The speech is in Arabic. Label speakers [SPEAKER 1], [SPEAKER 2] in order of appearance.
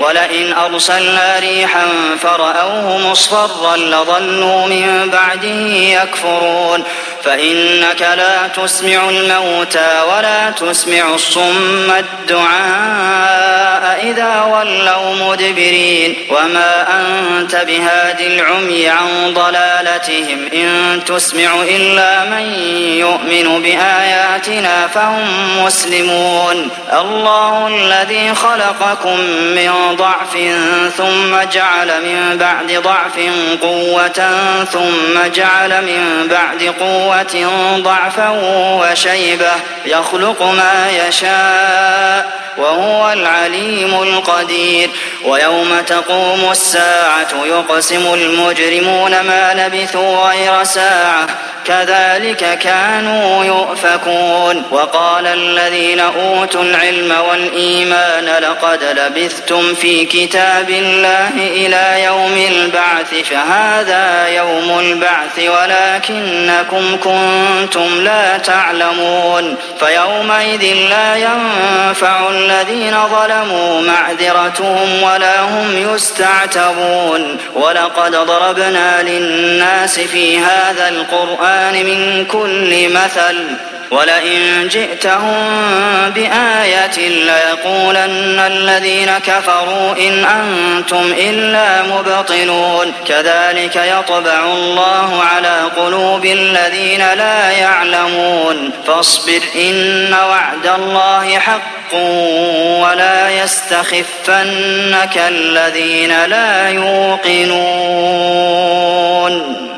[SPEAKER 1] ولئن أرسلنا ريحا فرأوه مصفرا لظلوا من بعده يكفرون فإنك لا تسمع الموتى ولا تسمع الصم الدعاء إذا ولوا مدبرين وما أنت بهاد العمي عن ضلالتهم إن تسمع إلا من يؤمن بآياتنا فهم مسلمون الله الذي خلقكم من ضعف ثم جعل من بعد ضعف قوة ثم جعل من بعد قوة ضعفا وشيبة يخلق ما يشاء وهو العليم القدير ويوم تقوم الساعة يقسم المجرمون ما لبثوا غير ساعة كذلك كانوا يؤفكون وقال الذين أوتوا العلم والإيمان لقد لبثتم في كتاب الله إلى يوم البعث فهذا يوم البعث ولكنكم كنتم لا تعلمون فيومئذ لا ينفع الذين ظلموا معذرتهم ولا هم يستعتبون ولقد ضربنا للناس في هذا القرآن من كل مثل ولئن جئتهم بآية ليقولن الذين كفروا إن أنتم إلا مبطلون كذلك يطبع الله على قلوب الذين لا يعلمون فاصبر إن وعد الله حق ولا يستخفنك الذين لا يوقنون